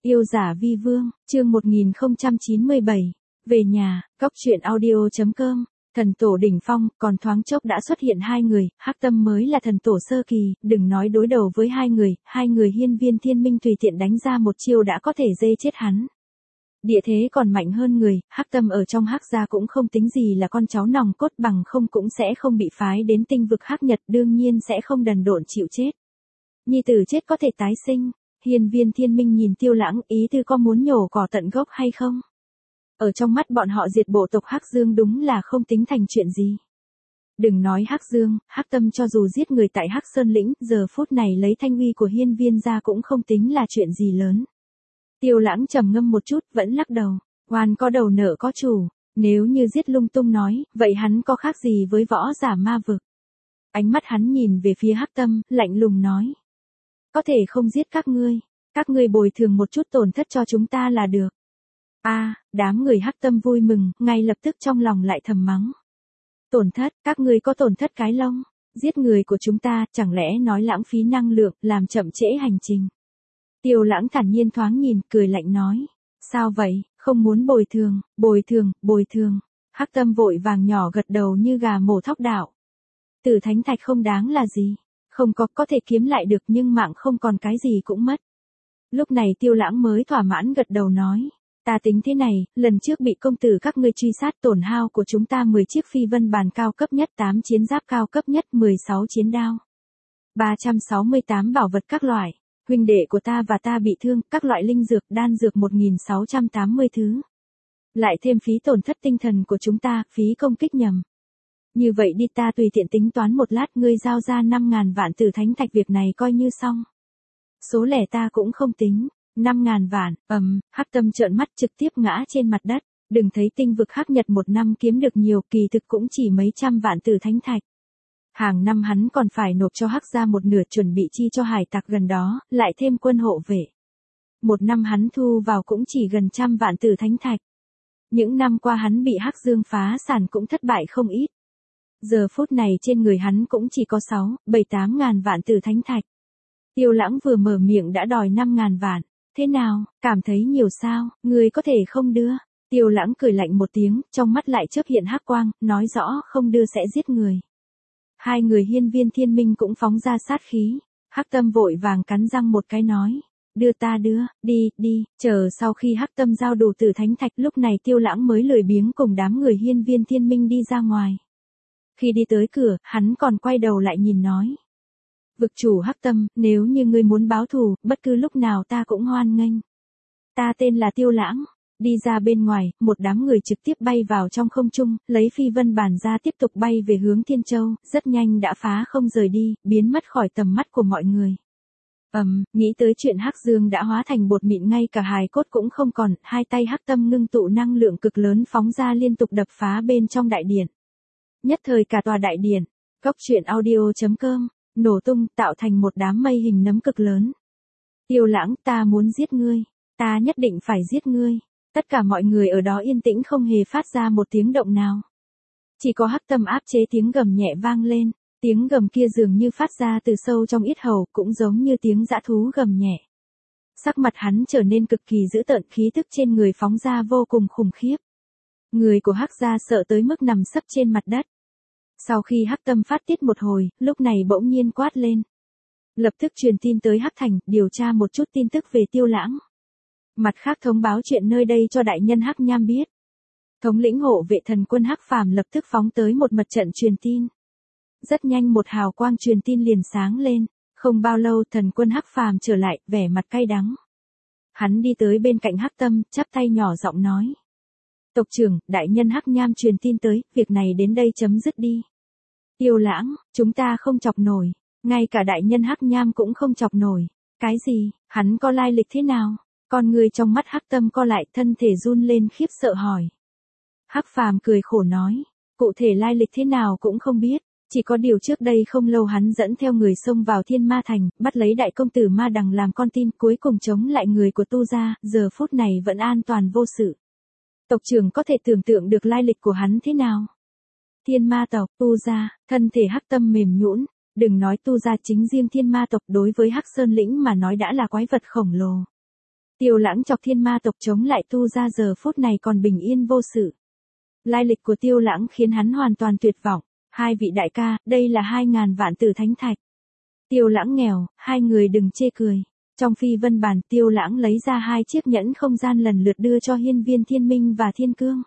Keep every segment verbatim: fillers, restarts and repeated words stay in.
Yêu giả vi vương, chương một nghìn không trăm chín mươi bảy. Về nhà, góc truyện audio chấm com. Thần tổ đỉnh phong, còn thoáng chốc đã xuất hiện hai người, Hắc Tâm mới là thần tổ sơ kỳ, đừng nói đối đầu với hai người, hai người hiên viên thiên minh tùy tiện đánh ra một chiêu đã có thể dê chết hắn. Địa thế còn mạnh hơn người, Hắc Tâm ở trong Hắc gia cũng không tính gì là con cháu nòng cốt, bằng không cũng sẽ không bị phái đến tinh vực Hắc Nhật, đương nhiên sẽ không đần độn chịu chết. Nhi tử chết có thể tái sinh. Hiên viên thiên minh nhìn Tiêu Lãng, ý tư có muốn nhổ cỏ tận gốc hay không? Ở trong mắt bọn họ diệt bộ tộc Hắc Dương đúng là không tính thành chuyện gì. Đừng nói Hắc Dương, Hắc Tâm cho dù giết người tại Hắc Sơn lĩnh, giờ phút này lấy thanh uy của hiên viên ra cũng không tính là chuyện gì lớn. Tiêu Lãng trầm ngâm một chút, vẫn lắc đầu. Oan có đầu nợ có chủ, nếu như giết lung tung nói, vậy hắn có khác gì với võ giả ma vực? Ánh mắt hắn nhìn về phía Hắc Tâm, lạnh lùng nói. Có thể không giết các ngươi, các ngươi bồi thường một chút tổn thất cho chúng ta là được. A, à, đám người Hắc Tâm vui mừng, ngay lập tức trong lòng lại thầm mắng. Tổn thất, các ngươi có tổn thất cái lông, giết người của chúng ta, chẳng lẽ nói lãng phí năng lượng, làm chậm trễ hành trình. Tiêu Lãng thản nhiên thoáng nhìn, cười lạnh nói. Sao vậy, không muốn bồi thường, bồi thường, bồi thường. Hắc Tâm vội vàng nhỏ gật đầu như gà mổ thóc đạo. Tử thánh thạch không đáng là gì. Không có, có thể kiếm lại được nhưng mạng không còn cái gì cũng mất. Lúc này Tiêu Lãng mới thỏa mãn gật đầu nói. Ta tính thế này, lần trước bị công tử các ngươi truy sát, tổn hao của chúng ta mười chiếc phi vân bàn cao cấp nhất, tám chiến giáp cao cấp nhất, mười sáu chiến đao. ba trăm sáu mươi tám bảo vật các loại. Huynh đệ của ta và ta bị thương, các loại linh dược, đan dược một nghìn sáu trăm tám mươi thứ. Lại thêm phí tổn thất tinh thần của chúng ta, phí công kích nhầm. Như vậy đi, ta tùy tiện tính toán một lát, ngươi giao ra năm ngàn vạn tử thánh thạch, việc này coi như xong. Số lẻ ta cũng không tính, năm ngàn vạn, ầm, Hắc Tâm trợn mắt trực tiếp ngã trên mặt đất, đừng thấy tinh vực Hắc Nhật một năm kiếm được nhiều, kỳ thực cũng chỉ mấy trăm vạn tử thánh thạch. Hàng năm hắn còn phải nộp cho Hắc gia một nửa, chuẩn bị chi cho hải tặc gần đó, lại thêm quân hộ vệ. Một năm hắn thu vào cũng chỉ gần trăm vạn tử thánh thạch. Những năm qua hắn bị Hắc Dương phá sản cũng thất bại không ít. Giờ phút này trên người hắn cũng chỉ có sáu, bảy tám ngàn vạn tử thánh thạch. Tiêu Lãng vừa mở miệng đã đòi năm ngàn vạn. Thế nào, cảm thấy nhiều sao, người có thể không đưa? Tiêu Lãng cười lạnh một tiếng, trong mắt lại chớp hiện hắc quang, nói rõ không đưa sẽ giết người. Hai người hiên viên thiên minh cũng phóng ra sát khí. Hắc Tâm vội vàng cắn răng một cái nói. Đưa ta đưa, đi, đi, chờ sau khi Hắc Tâm giao đủ tử thánh thạch, lúc này Tiêu Lãng mới lười biếng cùng đám người hiên viên thiên minh đi ra ngoài. Khi đi tới cửa, hắn còn quay đầu lại nhìn nói. Vực chủ Hắc Tâm, nếu như ngươi muốn báo thù, bất cứ lúc nào ta cũng hoan nghênh. Ta tên là Tiêu Lãng. Đi ra bên ngoài, một đám người trực tiếp bay vào trong không trung, lấy phi vân bản ra tiếp tục bay về hướng Thiên Châu, rất nhanh đã phá không rời đi, biến mất khỏi tầm mắt của mọi người. Ầm, um, nghĩ tới chuyện Hắc Dương đã hóa thành bột mịn, ngay cả hài cốt cũng không còn, hai tay Hắc Tâm ngưng tụ năng lượng cực lớn phóng ra liên tục đập phá bên trong đại điện. Nhất thời cả tòa đại điện, góc truyện audio chấm com, nổ tung, tạo thành một đám mây hình nấm cực lớn. Tiêu Lãng, ta muốn giết ngươi, ta nhất định phải giết ngươi. Tất cả mọi người ở đó yên tĩnh không hề phát ra một tiếng động nào. Chỉ có Hắc Tâm áp chế tiếng gầm nhẹ vang lên, tiếng gầm kia dường như phát ra từ sâu trong yết hầu, cũng giống như tiếng dã thú gầm nhẹ. Sắc mặt hắn trở nên cực kỳ dữ tợn, khí tức trên người phóng ra vô cùng khủng khiếp. Người của Hắc gia sợ tới mức nằm sấp trên mặt đất. Sau khi Hắc Tâm phát tiết một hồi, lúc này bỗng nhiên quát lên. Lập tức truyền tin tới Hắc Thành, điều tra một chút tin tức về Tiêu Lãng. Mặt khác thông báo chuyện nơi đây cho đại nhân Hắc Nham biết. Thống lĩnh hộ vệ thần quân Hắc Phàm lập tức phóng tới một mật trận truyền tin. Rất nhanh một hào quang truyền tin liền sáng lên, không bao lâu thần quân Hắc Phàm trở lại, vẻ mặt cay đắng. Hắn đi tới bên cạnh Hắc Tâm, chắp tay nhỏ giọng nói. Tộc trưởng, đại nhân Hắc Nham truyền tin tới, việc này đến đây chấm dứt đi. Tiêu Lãng, chúng ta không chọc nổi, ngay cả đại nhân Hắc Nham cũng không chọc nổi. Cái gì, hắn có lai lịch thế nào? Con người trong mắt Hắc Tâm co lại, thân thể run lên khiếp sợ hỏi. Hắc Phàm cười khổ nói, cụ thể lai lịch thế nào cũng không biết, chỉ có điều trước đây không lâu hắn dẫn theo người xông vào Thiên Ma Thành, bắt lấy đại công tử Ma Đằng làm con tin, cuối cùng chống lại người của Tu gia, giờ phút này vẫn an toàn vô sự. Tộc trưởng có thể tưởng tượng được lai lịch của hắn thế nào? Thiên Ma tộc, Tu gia, thân thể Hắc Tâm mềm nhũn, đừng nói Tu gia, chính riêng Thiên Ma tộc đối với Hắc Sơn lĩnh mà nói đã là quái vật khổng lồ. Tiêu Lãng chọc thiên ma tộc chống lại tu ra giờ phút này còn bình yên vô sự. Lai lịch của Tiêu Lãng khiến hắn hoàn toàn tuyệt vọng. Hai vị đại ca, đây là hai ngàn vạn tử thánh thạch. Tiêu Lãng nghèo, hai người đừng chê cười. Trong phi vân bàn, Tiêu Lãng lấy ra hai chiếc nhẫn không gian lần lượt đưa cho hiên viên thiên minh và thiên cương.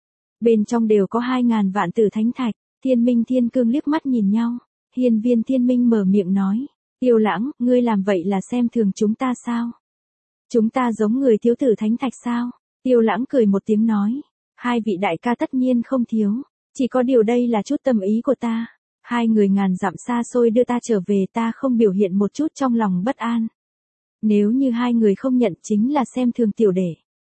Bên trong đều có hai ngàn vạn tử thánh thạch. Thiên minh thiên cương liếc mắt nhìn nhau. Hiên viên thiên minh mở miệng nói. Tiêu Lãng, ngươi làm vậy là xem thường chúng ta sao? Chúng ta giống người thiếu tử thánh thạch sao? Tiêu Lãng cười một tiếng nói. Hai vị đại ca tất nhiên không thiếu. Chỉ có điều đây là chút tâm ý của ta. Hai người ngàn dặm xa xôi đưa ta trở về, ta không biểu hiện một chút trong lòng bất an. Nếu như hai người không nhận chính là xem thường tiểu đệ.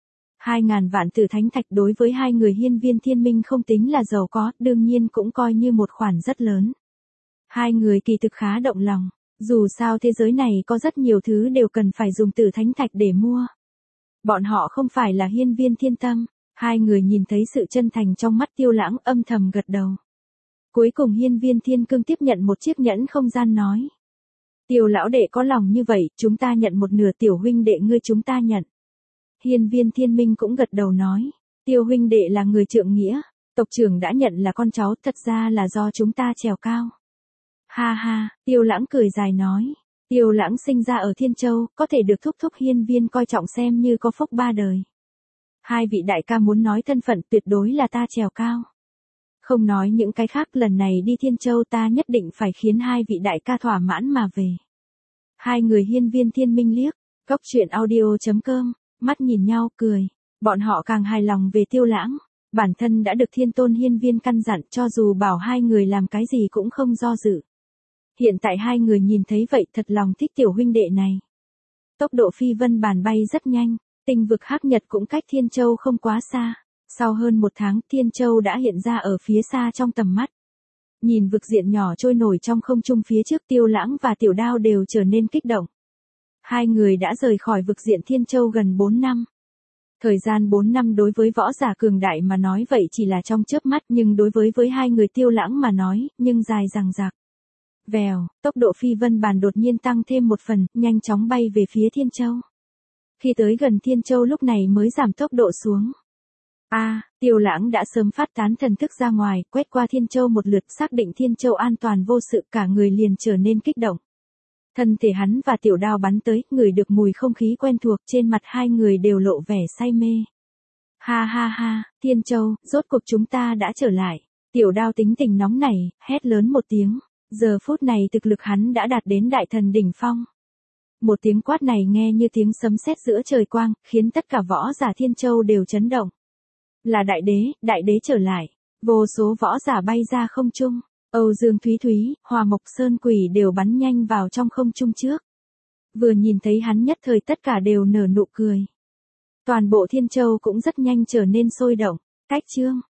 Hai ngàn vạn tử thánh thạch đối với hai người hiên viên thiên minh không tính là giàu có, đương nhiên cũng coi như một khoản rất lớn. Hai người kỳ thực khá động lòng. Dù sao thế giới này có rất nhiều thứ đều cần phải dùng tử thánh thạch để mua. Bọn họ không phải là hiên viên thiên tâm. Hai người nhìn thấy sự chân thành trong mắt Tiêu Lãng, âm thầm gật đầu. Cuối cùng hiên viên thiên cương tiếp nhận một chiếc nhẫn không gian nói. Tiêu lão đệ có lòng như vậy, chúng ta nhận một nửa, tiểu huynh đệ ngươi chúng ta nhận. Hiên viên thiên minh cũng gật đầu nói. Tiêu huynh đệ là người trượng nghĩa, tộc trưởng đã nhận là con cháu, thật ra là do chúng ta trèo cao. Ha ha, Tiêu Lãng cười dài nói. Tiêu Lãng sinh ra ở Thiên Châu, có thể được thúc thúc hiên viên coi trọng xem như có phúc ba đời. Hai vị đại ca muốn nói thân phận tuyệt đối là ta trèo cao. Không nói những cái khác, lần này đi Thiên Châu ta nhất định phải khiến hai vị đại ca thỏa mãn mà về. Hai người hiên viên thiên minh liếc, Cốc truyện audio chấm com, mắt nhìn nhau cười. Bọn họ càng hài lòng về Tiêu Lãng. Bản thân đã được thiên tôn hiên viên căn dặn, cho dù bảo hai người làm cái gì cũng không do dự. Hiện tại hai người nhìn thấy vậy thật lòng thích tiểu huynh đệ này. Tốc độ phi vân bàn bay rất nhanh, tinh vực Hắc Nhật cũng cách Thiên Châu không quá xa. Sau hơn một tháng, Thiên Châu đã hiện ra ở phía xa trong tầm mắt. Nhìn vực diện nhỏ trôi nổi trong không trung phía trước, Tiêu Lãng và Tiểu Đao đều trở nên kích động. Hai người đã rời khỏi vực diện Thiên Châu gần bốn năm. Thời gian bốn năm đối với võ giả cường đại mà nói vậy chỉ là trong chớp mắt, nhưng đối với với hai người Tiêu Lãng mà nói, nhưng dài dằng dặc. Vèo, tốc độ phi vân bàn đột nhiên tăng thêm một phần, nhanh chóng bay về phía Thiên Châu. Khi tới gần Thiên Châu lúc này mới giảm tốc độ xuống. A, à, Tiêu Lãng đã sớm phát tán thần thức ra ngoài, quét qua Thiên Châu một lượt, xác định Thiên Châu an toàn vô sự, cả người liền trở nên kích động. Thân thể hắn và Tiểu Đao bắn tới, ngửi được mùi không khí quen thuộc, trên mặt hai người đều lộ vẻ say mê. Ha ha ha, Thiên Châu, rốt cuộc chúng ta đã trở lại. Tiểu Đao tính tình nóng nảy, hét lớn một tiếng. Giờ phút này thực lực hắn đã đạt đến đại thần đỉnh phong. Một tiếng quát này nghe như tiếng sấm sét giữa trời quang, khiến tất cả võ giả Thiên Châu đều chấn động. Là đại đế, đại đế trở lại. Vô số võ giả bay ra không trung. Âu Dương Thúy Thúy, Hòa Mộc Sơn Quỷ đều bắn nhanh vào trong không trung trước. Vừa nhìn thấy hắn nhất thời tất cả đều nở nụ cười. Toàn bộ Thiên Châu cũng rất nhanh trở nên sôi động. Cách chương.